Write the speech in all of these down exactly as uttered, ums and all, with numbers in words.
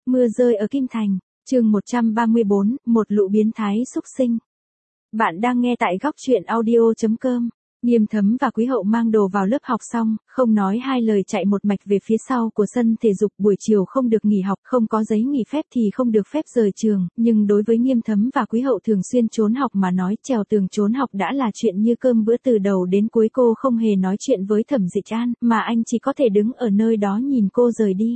Mưa rơi ở Kim Thành, chương một trăm ba mươi bốn, một lũ biến thái xúc sinh. Bạn đang nghe tại góc truyện audio chấm com. Nghiêm Thấm và Quý Hậu mang đồ vào lớp học xong, không nói hai lời chạy một mạch về phía sau của sân thể dục. Buổi chiều không được nghỉ học, không có giấy nghỉ phép thì không được phép rời trường, nhưng đối với Nghiêm Thấm và Quý Hậu thường xuyên trốn học mà nói trèo tường trốn học đã là chuyện như cơm bữa. Từ đầu đến cuối cô không hề nói chuyện với Thẩm Dịch An, mà anh chỉ có thể đứng ở nơi đó nhìn cô rời đi.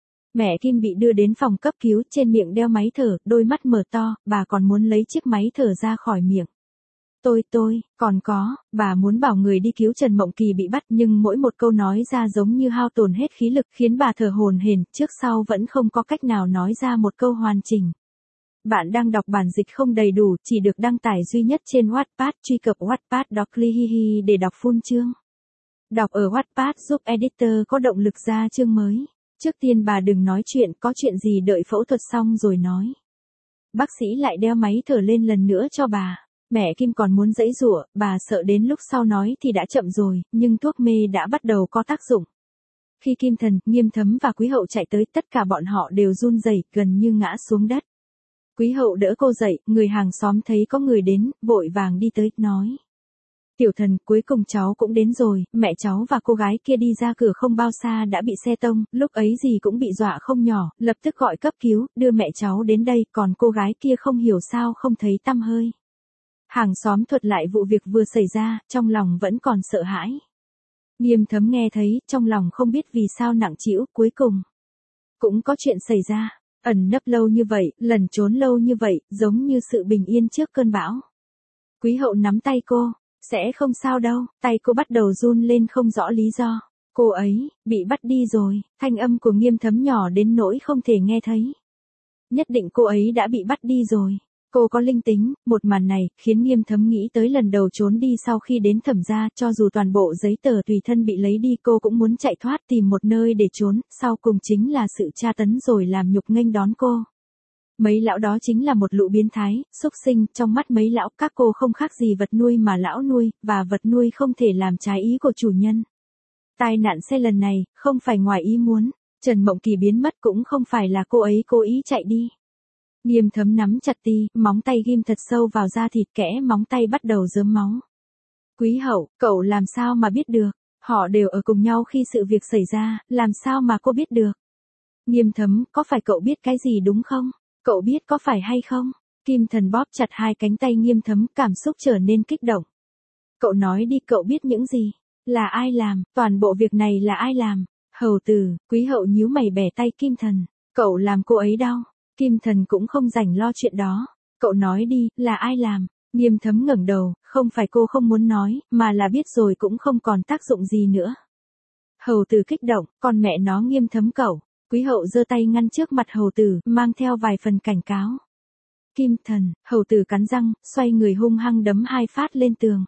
Mẹ Kim bị đưa đến phòng cấp cứu, trên miệng đeo máy thở, đôi mắt mở to, bà còn muốn lấy chiếc máy thở ra khỏi miệng. Tôi tôi, còn có, bà muốn bảo người đi cứu Trần Mộng Kỳ bị bắt, nhưng mỗi một câu nói ra giống như hao tổn hết khí lực, khiến bà thở hổn hển, trước sau vẫn không có cách nào nói ra một câu hoàn chỉnh. Bạn đang đọc bản dịch không đầy đủ, chỉ được đăng tải duy nhất trên Wattpad, truy cập Wattpad dot com để đọc full chương. Đọc ở Wattpad giúp editor có động lực ra chương mới. Trước tiên bà đừng nói chuyện, có chuyện gì đợi phẫu thuật xong rồi nói. Bác sĩ lại đeo máy thở lên lần nữa cho bà. Mẹ Kim còn muốn giãy giụa, bà sợ đến lúc sau nói thì đã chậm rồi, nhưng thuốc mê đã bắt đầu có tác dụng. Khi Kim Thần, Nghiêm Thấm và Quý Hậu chạy tới, tất cả bọn họ đều run rẩy, gần như ngã xuống đất. Quý Hậu đỡ cô dậy, người hàng xóm thấy có người đến, vội vàng đi tới, nói. Tiểu Thần, cuối cùng cháu cũng đến rồi, mẹ cháu và cô gái kia đi ra cửa không bao xa đã bị xe tông, lúc ấy gì cũng bị dọa không nhỏ, lập tức gọi cấp cứu, đưa mẹ cháu đến đây, còn cô gái kia không hiểu sao không thấy tăm hơi. Hàng xóm thuật lại vụ việc vừa xảy ra, trong lòng vẫn còn sợ hãi. Nghiêm Thấm nghe thấy, trong lòng không biết vì sao nặng trĩu, cuối cùng cũng có chuyện xảy ra, ẩn nấp lâu như vậy, lẩn trốn lâu như vậy, giống như sự bình yên trước cơn bão. Quý Hậu nắm tay cô. Sẽ không sao đâu, tay cô bắt đầu run lên không rõ lý do. Cô ấy, bị bắt đi rồi, thanh âm của Nghiêm Thấm nhỏ đến nỗi không thể nghe thấy. Nhất định cô ấy đã bị bắt đi rồi. Cô có linh tính, một màn này, khiến Nghiêm Thấm nghĩ tới lần đầu trốn đi sau khi đến Thẩm gia, cho dù toàn bộ giấy tờ tùy thân bị lấy đi cô cũng muốn chạy thoát tìm một nơi để trốn, sau cùng chính là sự tra tấn rồi làm nhục nghênh đón cô. Mấy lão đó chính là một lũ biến thái, xúc sinh, trong mắt mấy lão các cô không khác gì vật nuôi mà lão nuôi, và vật nuôi không thể làm trái ý của chủ nhân. Tai nạn xe lần này, không phải ngoài ý muốn, Trần Mộng Kỳ biến mất cũng không phải là cô ấy cố ý chạy đi. Nghiêm Thấm nắm chặt ti, móng tay ghim thật sâu vào da thịt, kẽ móng tay bắt đầu rớm máu. Quý Hậu, cậu làm sao mà biết được, họ đều ở cùng nhau khi sự việc xảy ra, làm sao mà cô biết được. Nghiêm Thấm, có phải cậu biết cái gì đúng không? Cậu biết có phải hay không? Kim Thần bóp chặt hai cánh tay Nghiêm Thấm, cảm xúc trở nên kích động. Cậu nói đi, cậu biết những gì? Là ai làm? Toàn bộ việc này là ai làm? Hầu Tử. Quý Hậu nhíu mày bẻ tay Kim Thần. Cậu làm cô ấy đau. Kim Thần cũng không rảnh lo chuyện đó. Cậu nói đi, là ai làm? Nghiêm Thấm ngẩng đầu, không phải cô không muốn nói, mà là biết rồi cũng không còn tác dụng gì nữa. Hầu Tử kích động, còn mẹ nó Nghiêm Thấm cậu. Quý Hậu giơ tay ngăn trước mặt Hầu Tử, mang theo vài phần cảnh cáo. Kim Thần, Hầu Tử cắn răng, xoay người hung hăng đấm hai phát lên tường.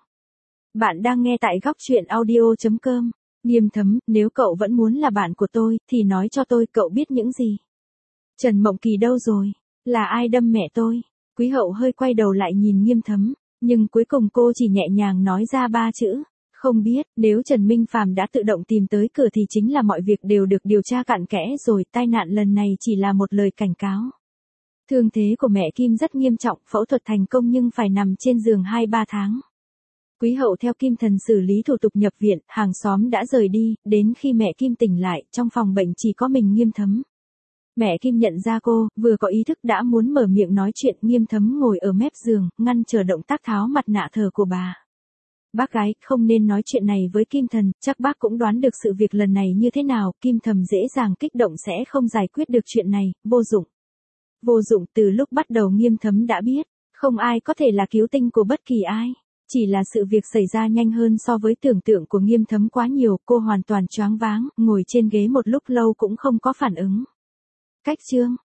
Bạn đang nghe tại góc truyện audio chấm com. Nghiêm Thấm, nếu cậu vẫn muốn là bạn của tôi, thì nói cho tôi cậu biết những gì. Trần Mộng Kỳ đâu rồi? Là ai đâm mẹ tôi? Quý Hậu hơi quay đầu lại nhìn Nghiêm Thấm, nhưng cuối cùng cô chỉ nhẹ nhàng nói ra ba chữ. Không biết, nếu Trần Minh Phàm đã tự động tìm tới cửa thì chính là mọi việc đều được điều tra cặn kẽ rồi, tai nạn lần này chỉ là một lời cảnh cáo. Thương thế của mẹ Kim rất nghiêm trọng, phẫu thuật thành công nhưng phải nằm trên giường hai ba tháng. Quý Hậu theo Kim Thần xử lý thủ tục nhập viện, hàng xóm đã rời đi, đến khi mẹ Kim tỉnh lại, trong phòng bệnh chỉ có mình Nghiêm Thấm. Mẹ Kim nhận ra cô, vừa có ý thức đã muốn mở miệng nói chuyện, Nghiêm Thấm ngồi ở mép giường, ngăn chờ động tác tháo mặt nạ thờ của bà. Bác gái, không nên nói chuyện này với Kim Thần, chắc bác cũng đoán được sự việc lần này như thế nào, Kim Thầm dễ dàng kích động sẽ không giải quyết được chuyện này, vô dụng. Vô dụng, từ lúc bắt đầu Nghiêm Thấm đã biết, không ai có thể là cứu tinh của bất kỳ ai. Chỉ là sự việc xảy ra nhanh hơn so với tưởng tượng của Nghiêm Thấm quá nhiều, cô hoàn toàn choáng váng, ngồi trên ghế một lúc lâu cũng không có phản ứng. Cách chương,